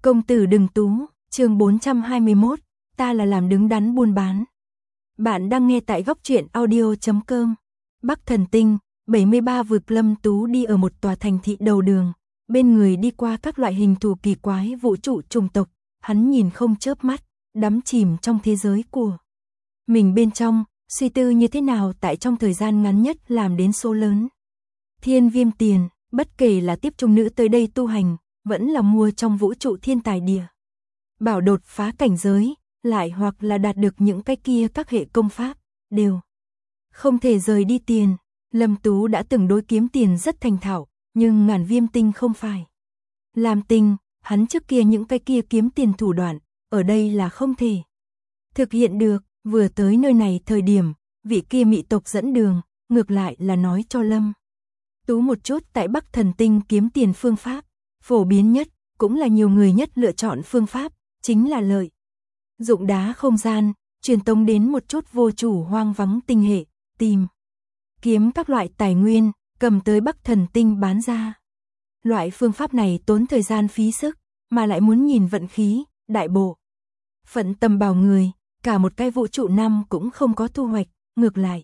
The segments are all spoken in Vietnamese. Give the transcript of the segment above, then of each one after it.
Công tử đừng tú, chương 421, ta là làm đứng đắn buôn bán. Bạn đang nghe tại góc truyện audio.com. Bắc Thần Tinh, 73 vực. Lâm Tú đi ở một tòa thành thị đầu đường, bên người đi qua các loại hình thù kỳ quái vũ trụ chủng tộc, hắn nhìn không chớp mắt, đắm chìm trong thế giới của mình bên trong, suy tư như thế nào tại trong thời gian ngắn nhất làm đến số lớn thiên viêm tiền, bất kể là tiếp trung nữ tới đây tu hành, vẫn là mua trong vũ trụ thiên tài địa bảo đột phá cảnh giới, lại hoặc là đạt được những cái kia các hệ công pháp, đều không thể rời đi tiền. Lâm Tú đã từng đối kiếm tiền rất thành thạo, nhưng ngàn viêm tinh không phải làm tinh, hắn trước kia những cái kia kiếm tiền thủ đoạn, ở đây là không thể thực hiện được. Vừa tới nơi này thời điểm, vị kia mị tộc dẫn đường, ngược lại là nói cho Lâm Tú một chút tại Bắc Thần Tinh kiếm tiền phương pháp, phổ biến nhất, cũng là nhiều người nhất lựa chọn phương pháp, chính là lợi dụng đá không gian, truyền tống đến một chút vô chủ hoang vắng tinh hệ, tìm kiếm các loại tài nguyên, cầm tới Bắc Thần Tinh bán ra. Loại phương pháp này tốn thời gian phí sức, mà lại muốn nhìn vận khí, đại bộ phận tầm bảo người, cả một cái vũ trụ năm cũng không có thu hoạch, ngược lại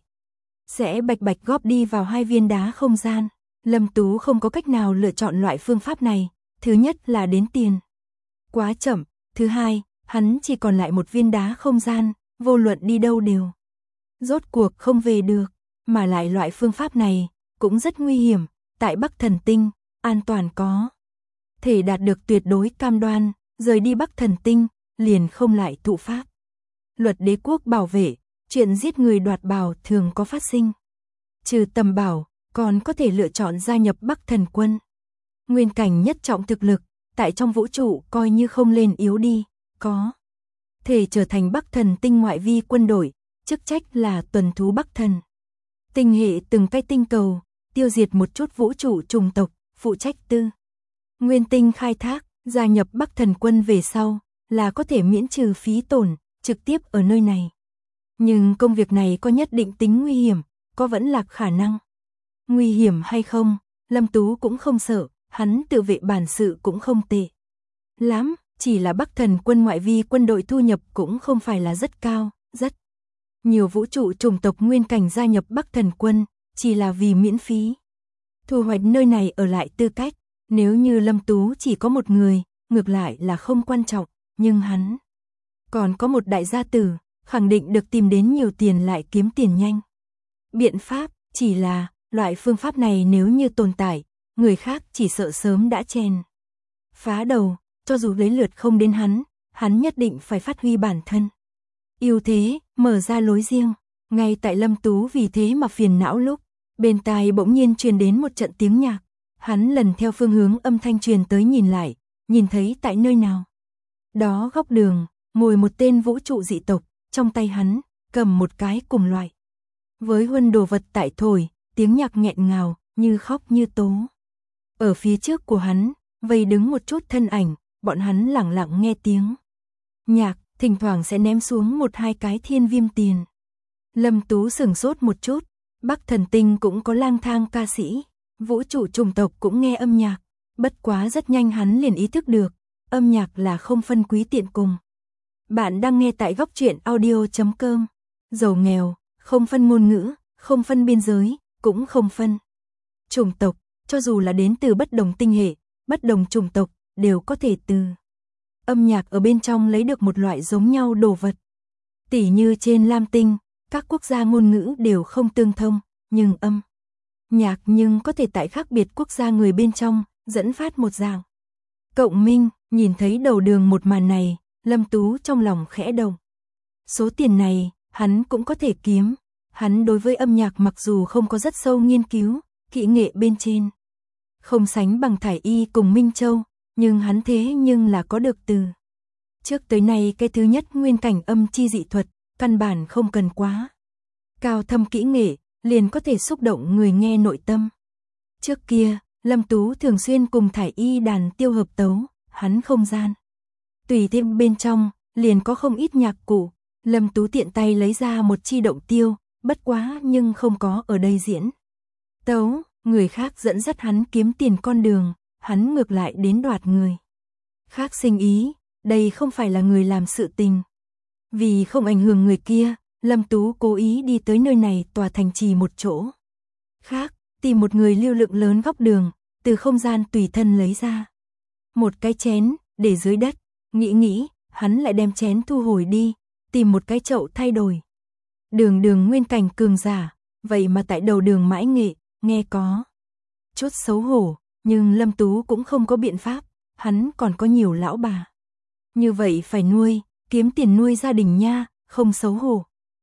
sẽ bạch bạch góp đi vào 2 viên đá không gian. Lâm Tú không có cách nào lựa chọn loại phương pháp này, thứ nhất là đến tiền quá chậm, thứ hai, hắn chỉ còn lại 1 viên đá không gian, vô luận đi đâu đều rốt cuộc không về được, mà lại loại phương pháp này cũng rất nguy hiểm, tại Bắc Thần Tinh, an toàn có thể đạt được tuyệt đối cam đoan, rời đi Bắc Thần Tinh, liền không lại thụ pháp luật đế quốc bảo vệ, chuyện giết người đoạt bảo thường có phát sinh. Trừ tầm bảo, còn có thể lựa chọn gia nhập Bắc Thần Quân. Nguyên cảnh nhất trọng thực lực, tại trong vũ trụ coi như không lên yếu đi, có thể trở thành Bắc Thần Tinh ngoại vi quân đội, chức trách là tuần thú Bắc Thần Tinh hệ từng cái tinh cầu, tiêu diệt một chút vũ trụ trùng tộc, phụ trách tư nguyên tinh khai thác, gia nhập Bắc Thần Quân về sau, là có thể miễn trừ phí tổn, trực tiếp ở nơi này. Nhưng công việc này có nhất định tính nguy hiểm, có vẫn là khả năng nguy hiểm hay không, Lâm Tú cũng không sợ, hắn tự vệ bản sự cũng không tệ lắm, chỉ là Bắc Thần Quân ngoại vi quân đội thu nhập cũng không phải là rất cao, rất nhiều vũ trụ chủng tộc nguyên cảnh gia nhập Bắc Thần Quân, chỉ là vì miễn phí thu hoạch nơi này ở lại tư cách. Nếu như Lâm Tú chỉ có một người, ngược lại là không quan trọng, nhưng hắn còn có một đại gia tử, khẳng định được tìm đến nhiều tiền lại kiếm tiền nhanh. Biện pháp, chỉ là, loại phương pháp này nếu như tồn tại, người khác chỉ sợ sớm đã chèn phá đầu, cho dù lấy lượt không đến hắn nhất định phải phát huy bản thân ưu thế, mở ra lối riêng. Ngay tại Lâm Tú vì thế mà phiền não lúc, bên tai bỗng nhiên truyền đến một trận tiếng nhạc. Hắn lần theo phương hướng âm thanh truyền tới nhìn lại, nhìn thấy tại nơi nào đó góc đường, ngồi một tên vũ trụ dị tộc, trong tay hắn cầm một cái cùng loại với huân đồ vật tại thổi, tiếng nhạc nghẹn ngào, như khóc như tố. Ở phía trước của hắn, vây đứng một chút thân ảnh, bọn hắn lẳng lặng nghe tiếng nhạc, thỉnh thoảng sẽ ném xuống 1-2 cái thiên viêm tiền. Lâm Tú sửng sốt một chút, Bắc Thần Tinh cũng có lang thang ca sĩ, vũ trụ chủng tộc cũng nghe âm nhạc, bất quá rất nhanh hắn liền ý thức được, âm nhạc là không phân quý tiện cùng. Bạn đang nghe tại góc truyện audio.com. Giàu nghèo, không phân ngôn ngữ, không phân biên giới, cũng không phân chủng tộc, cho dù là đến từ bất đồng tinh hệ, bất đồng chủng tộc, đều có thể từ âm nhạc ở bên trong lấy được một loại giống nhau đồ vật. Tỉ như trên Lam Tinh, các quốc gia ngôn ngữ đều không tương thông, nhưng âm nhạc nhưng có thể tại khác biệt quốc gia người bên trong, dẫn phát một dạng cộng minh. Nhìn thấy đầu đường một màn này, Lâm Tú trong lòng khẽ động. Số tiền này, hắn cũng có thể kiếm. Hắn đối với âm nhạc mặc dù không có rất sâu nghiên cứu, kỹ nghệ bên trên không sánh bằng Thải Y cùng Minh Châu, nhưng hắn thế nhưng là có được từ trước tới nay cái thứ nhất nguyên cảnh âm chi dị thuật, căn bản không cần quá cao thâm kỹ nghệ, liền có thể xúc động người nghe nội tâm. Trước kia, Lâm Tú thường xuyên cùng Thải Y đàn tiêu hợp tấu, hắn không gian tùy thêm bên trong, liền có không ít nhạc cụ. Lâm Tú tiện tay lấy ra một chi động tiêu, bất quá nhưng không có ở đây diễn tấu, người khác dẫn dắt hắn kiếm tiền con đường, hắn ngược lại đến đoạt người Khác sinh ý, đây không phải là người làm sự tình. Vì không ảnh hưởng người kia, Lâm Tú cố ý đi tới nơi này tòa thành trì một chỗ. Khác, tìm một người lưu lượng lớn góc đường, từ không gian tùy thân lấy ra. Một cái chén, để dưới đất, nghĩ, hắn lại đem chén thu hồi đi, tìm một cái chậu thay đổi. Đường nguyên cảnh cường giả, vậy mà tại đầu đường mãi nghệ, nghe có chút xấu hổ, nhưng Lâm Tú cũng không có biện pháp, hắn còn có nhiều lão bà. Như vậy phải nuôi, kiếm tiền nuôi gia đình nha, không xấu hổ.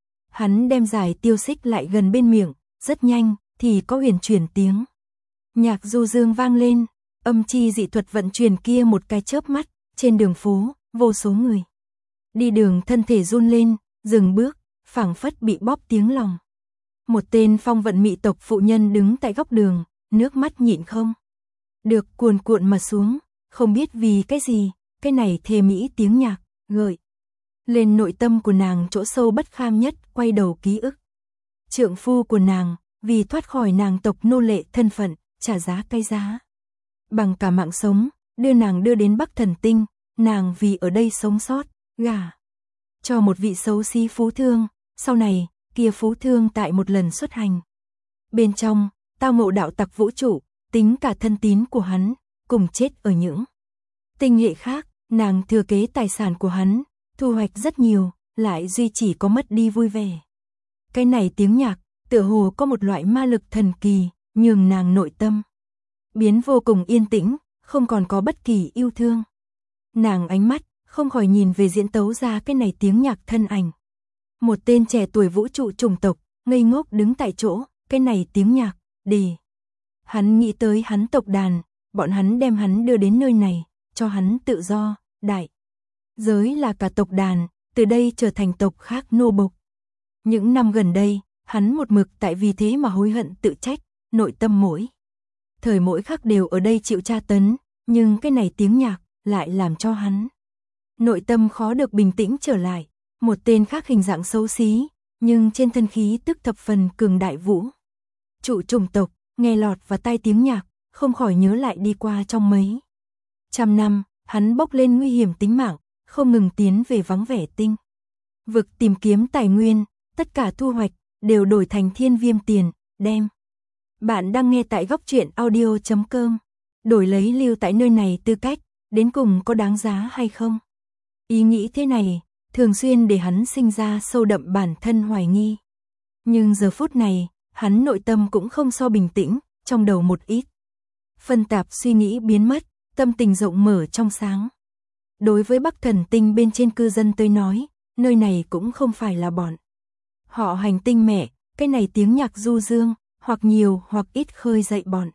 Hắn đem giải tiêu xích lại gần bên miệng, rất nhanh, thì có huyền chuyển tiếng. Nhạc du dương vang lên, âm chi dị thuật vận chuyển kia một cái chớp mắt, trên đường phố, vô số người. Đi đường thân thể run lên, dừng bước, phảng phất bị bóp tiếng lòng. Một tên phong vận mị tộc phụ nhân đứng tại góc đường, nước mắt nhịn không được cuồn cuộn mà xuống, không biết vì cái gì, cái này thê mỹ tiếng nhạc, gợi lên nội tâm của nàng chỗ sâu bất kham nhất, quay đầu ký ức. Trượng phu của nàng, vì thoát khỏi nàng tộc nô lệ thân phận, trả giá cái giá bằng cả mạng sống, đưa đến Bắc Thần Tinh, nàng vì ở đây sống sót, gả cho một vị xấu xí phú thương, sau này, kia phú thương tại một lần xuất hành bên trong, tao ngộ đạo tặc vũ trụ, tính cả thân tín của hắn, cùng chết ở những tinh hệ khác, nàng thừa kế tài sản của hắn, thu hoạch rất nhiều, lại duy chỉ có mất đi vui vẻ. Cái này tiếng nhạc, tựa hồ có một loại ma lực thần kỳ, nhường nàng nội tâm biến vô cùng yên tĩnh, không còn có bất kỳ yêu thương. Nàng ánh mắt không khỏi nhìn về diễn tấu ra cái này tiếng nhạc thân ảnh. Một tên trẻ tuổi vũ trụ chủng tộc, ngây ngốc đứng tại chỗ, cái này tiếng nhạc, để hắn nghĩ tới hắn tộc đàn, bọn hắn đem hắn đưa đến nơi này, cho hắn tự do, đại giới là cả tộc đàn, từ đây trở thành tộc khác nô bộc. Những năm gần đây, hắn một mực tại vì thế mà hối hận tự trách, nội tâm mỗi thời mỗi khắc đều ở đây chịu tra tấn, nhưng cái này tiếng nhạc lại làm cho hắn nội tâm khó được bình tĩnh trở lại. Một tên khác hình dạng xấu xí, nhưng trên thân khí tức thập phần cường đại vũ trụ chủng tộc, nghe lọt vào tai tiếng nhạc, không khỏi nhớ lại đi qua trong mấy trăm năm, hắn bốc lên nguy hiểm tính mạng, không ngừng tiến về vắng vẻ tinh vực tìm kiếm tài nguyên, tất cả thu hoạch đều đổi thành thiên viêm tiền, đem. Bạn đang nghe tại góc truyện audio.com, đổi lấy lưu tại nơi này tư cách, đến cùng có đáng giá hay không? Ý nghĩ thế này, thường xuyên để hắn sinh ra sâu đậm bản thân hoài nghi. Nhưng giờ phút này, hắn nội tâm cũng không so bình tĩnh, trong đầu một ít phân tạp suy nghĩ biến mất, tâm tình rộng mở trong sáng. Đối với Bắc Thần Tinh bên trên cư dân tới nói, nơi này cũng không phải là bọn họ hành tinh mẹ, cái này tiếng nhạc du dương, hoặc nhiều hoặc ít khơi dậy bọn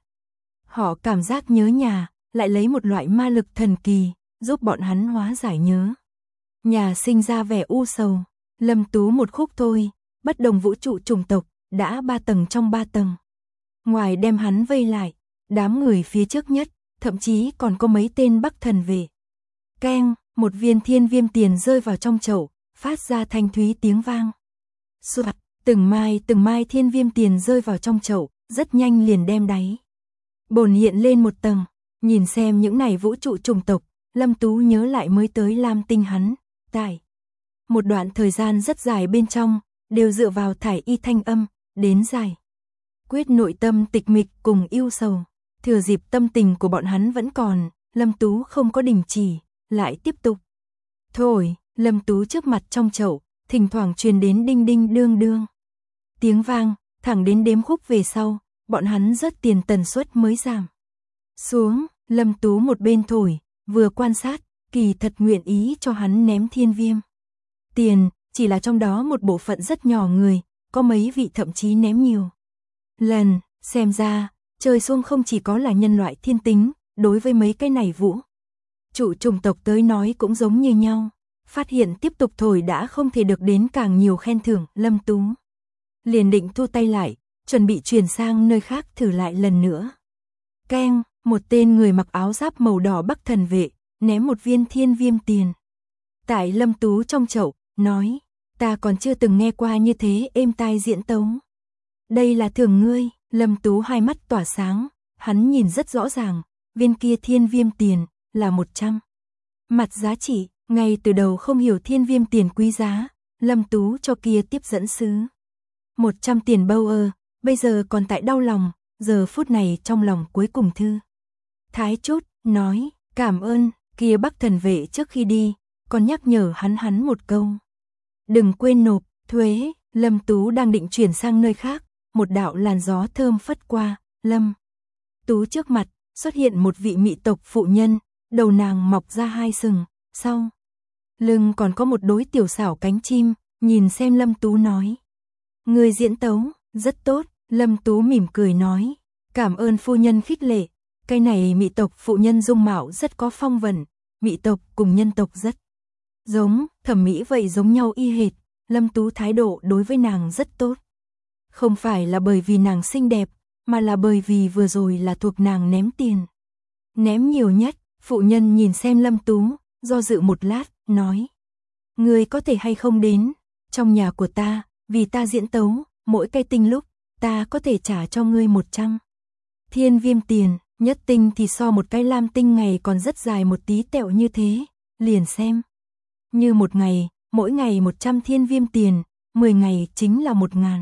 họ cảm giác nhớ nhà, lại lấy một loại ma lực thần kỳ, giúp bọn hắn hóa giải nhớ nhà sinh ra vẻ u sầu. Lâm Tú một khúc thôi, bất đồng vũ trụ chủng tộc, đã 3 tầng trong 3 tầng. Ngoài đem hắn vây lại, đám người phía trước nhất, thậm chí còn có mấy tên Bắc Thần về. Keng, một viên thiên viêm tiền rơi vào trong chậu, phát ra thanh thúy tiếng vang. Soạt, từng mai thiên viêm tiền rơi vào trong chậu, rất nhanh liền đem đáy bồn hiện lên một tầng. Nhìn xem những này vũ trụ chủng tộc, Lâm Tú nhớ lại mới tới Lam Tinh hắn, tại một đoạn thời gian rất dài bên trong, đều dựa vào thải y thanh âm, đến giải quyết nội tâm tịch mịch cùng yêu sầu. Thừa dịp tâm tình của bọn hắn vẫn còn, Lâm Tú không có đình chỉ, lại tiếp tục. Thôi, Lâm Tú trước mặt trong chậu, thỉnh thoảng truyền đến đinh đinh đương đương tiếng vang, thẳng đến đếm khúc về sau, bọn hắn rớt tiền tần suất mới giảm xuống. Lâm Tú một bên thổi, vừa quan sát, kỳ thật nguyện ý cho hắn ném thiên viêm tiền, chỉ là trong đó một bộ phận rất nhỏ người, có mấy vị thậm chí ném nhiều lần. Xem ra, trời xuông không chỉ có là nhân loại thiên tính, đối với mấy cái này vũ trụ chủng tộc tới nói cũng giống như nhau. Phát hiện tiếp tục thổi đã không thể được đến càng nhiều khen thưởng, Lâm Tú liền định thu tay lại, chuẩn bị chuyển sang nơi khác thử lại lần nữa. Keng, một tên người mặc áo giáp màu đỏ Bắc Thần vệ, ném một viên thiên viêm tiền tại Lâm Tú trong chậu, nói, ta còn chưa từng nghe qua như thế êm tai diễn tấu. Đây là thưởng ngươi. Lâm Tú hai mắt tỏa sáng, hắn nhìn rất rõ ràng, viên kia thiên viêm tiền là 100 Mặt giá trị, ngay từ đầu không hiểu thiên viêm tiền quý giá, Lâm Tú cho kia tiếp dẫn sứ 100 tiền Bauer, bây giờ còn tại đau lòng, giờ phút này trong lòng cuối cùng thư thái chút, nói, cảm ơn, kia Bắc thần vệ trước khi đi, còn nhắc nhở hắn một câu. Đừng quên nộp thuế. Lâm Tú đang định chuyển sang nơi khác, một đạo làn gió thơm phất qua, Lâm Tú trước mặt, xuất hiện một vị mỹ tộc phụ nhân, đầu nàng mọc ra hai sừng, sau lưng còn có một đối tiểu xảo cánh chim, nhìn xem Lâm Tú nói. Người diễn tấu, rất tốt, Lâm Tú mỉm cười nói, cảm ơn phu nhân khích lệ, cái này mỹ tộc phụ nhân dung mạo rất có phong vần, mỹ tộc cùng nhân tộc rất giống, thẩm mỹ vậy giống nhau y hệt, Lâm Tú thái độ đối với nàng rất tốt. Không phải là bởi vì nàng xinh đẹp, mà là bởi vì vừa rồi là thuộc nàng ném tiền. Ném nhiều nhất, phụ nhân nhìn xem Lâm Tú, do dự một lát, nói. Ngươi có thể hay không đến, trong nhà của ta, vì ta diễn tấu, mỗi cây tinh lúc, ta có thể trả cho ngươi 100 thiên viêm tiền, nhất tinh thì so một cái lam tinh ngày còn rất dài một tí tẹo như thế, liền xem. Như một ngày, mỗi ngày 100 thiên viêm tiền, 10 ngày chính là 1.000.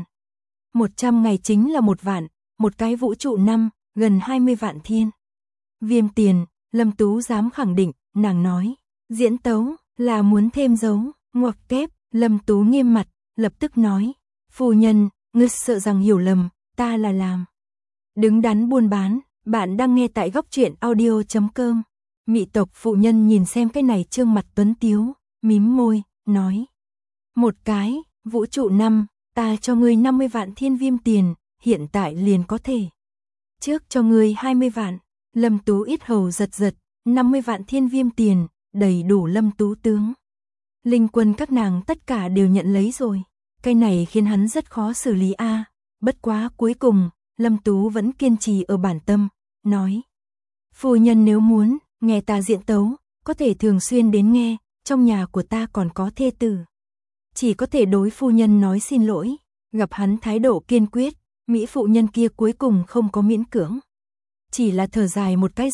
100 ngày chính là 1 vạn, một cái vũ trụ năm, gần 20 vạn thiên viêm tiền, Lâm Tú dám khẳng định, nàng nói, diễn tấu, là muốn thêm dấu, ngoặc kép, Lâm Tú nghiêm mặt, lập tức nói, phu nhân, ngươi sợ rằng hiểu lầm, ta là làm đứng đắn buôn bán, bạn đang nghe tại góc truyện audio.com. Mỹ tộc phụ nhân nhìn xem cái này trương mặt tuấn tiếu, mím môi, nói, một cái, vũ trụ năm, ta cho ngươi 50 vạn thiên viêm tiền, hiện tại liền có thể. Trước cho ngươi 20 vạn, Lâm Tú ít hầu giật giật, 50 vạn thiên viêm tiền, đầy đủ Lâm Tú tướng. Linh quân các nàng tất cả đều nhận lấy rồi, cái này khiến hắn rất khó xử lý a. Bất quá cuối cùng, Lâm Tú vẫn kiên trì ở bản tâm, nói. Phu nhân nếu muốn, nghe ta diễn tấu, có thể thường xuyên đến nghe, trong nhà của ta còn có thê tử. Chỉ có thể đối phu nhân nói xin lỗi, gặp hắn thái độ kiên quyết, mỹ phụ nhân kia cuối cùng không có miễn cưỡng. Chỉ là thở dài một cái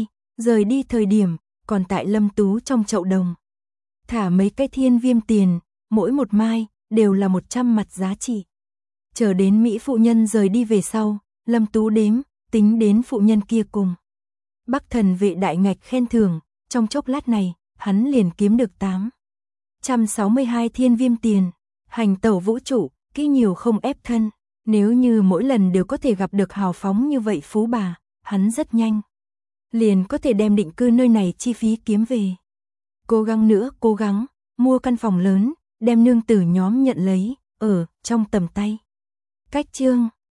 rời đi thời điểm, còn tại Lâm Tú trong chậu đồng. Thả mấy cái thiên viêm tiền, mỗi một mai, đều là 100 mặt giá trị. Chờ đến mỹ phụ nhân rời đi về sau, Lâm Tú đếm, tính đến phụ nhân kia cùng. Bắc thần vệ đại ngạch khen thưởng, trong chốc lát này, hắn liền kiếm được 862 thiên viêm tiền. Hành tẩu vũ trụ, kỹ nhiều không ép thân. Nếu như mỗi lần đều có thể gặp được hào phóng như vậy phú bà, hắn rất nhanh liền có thể đem định cư nơi này chi phí kiếm về. Cố gắng nữa, cố gắng, mua căn phòng lớn, đem nương tử nhóm nhận lấy, ở trong tầm tay. Cách chương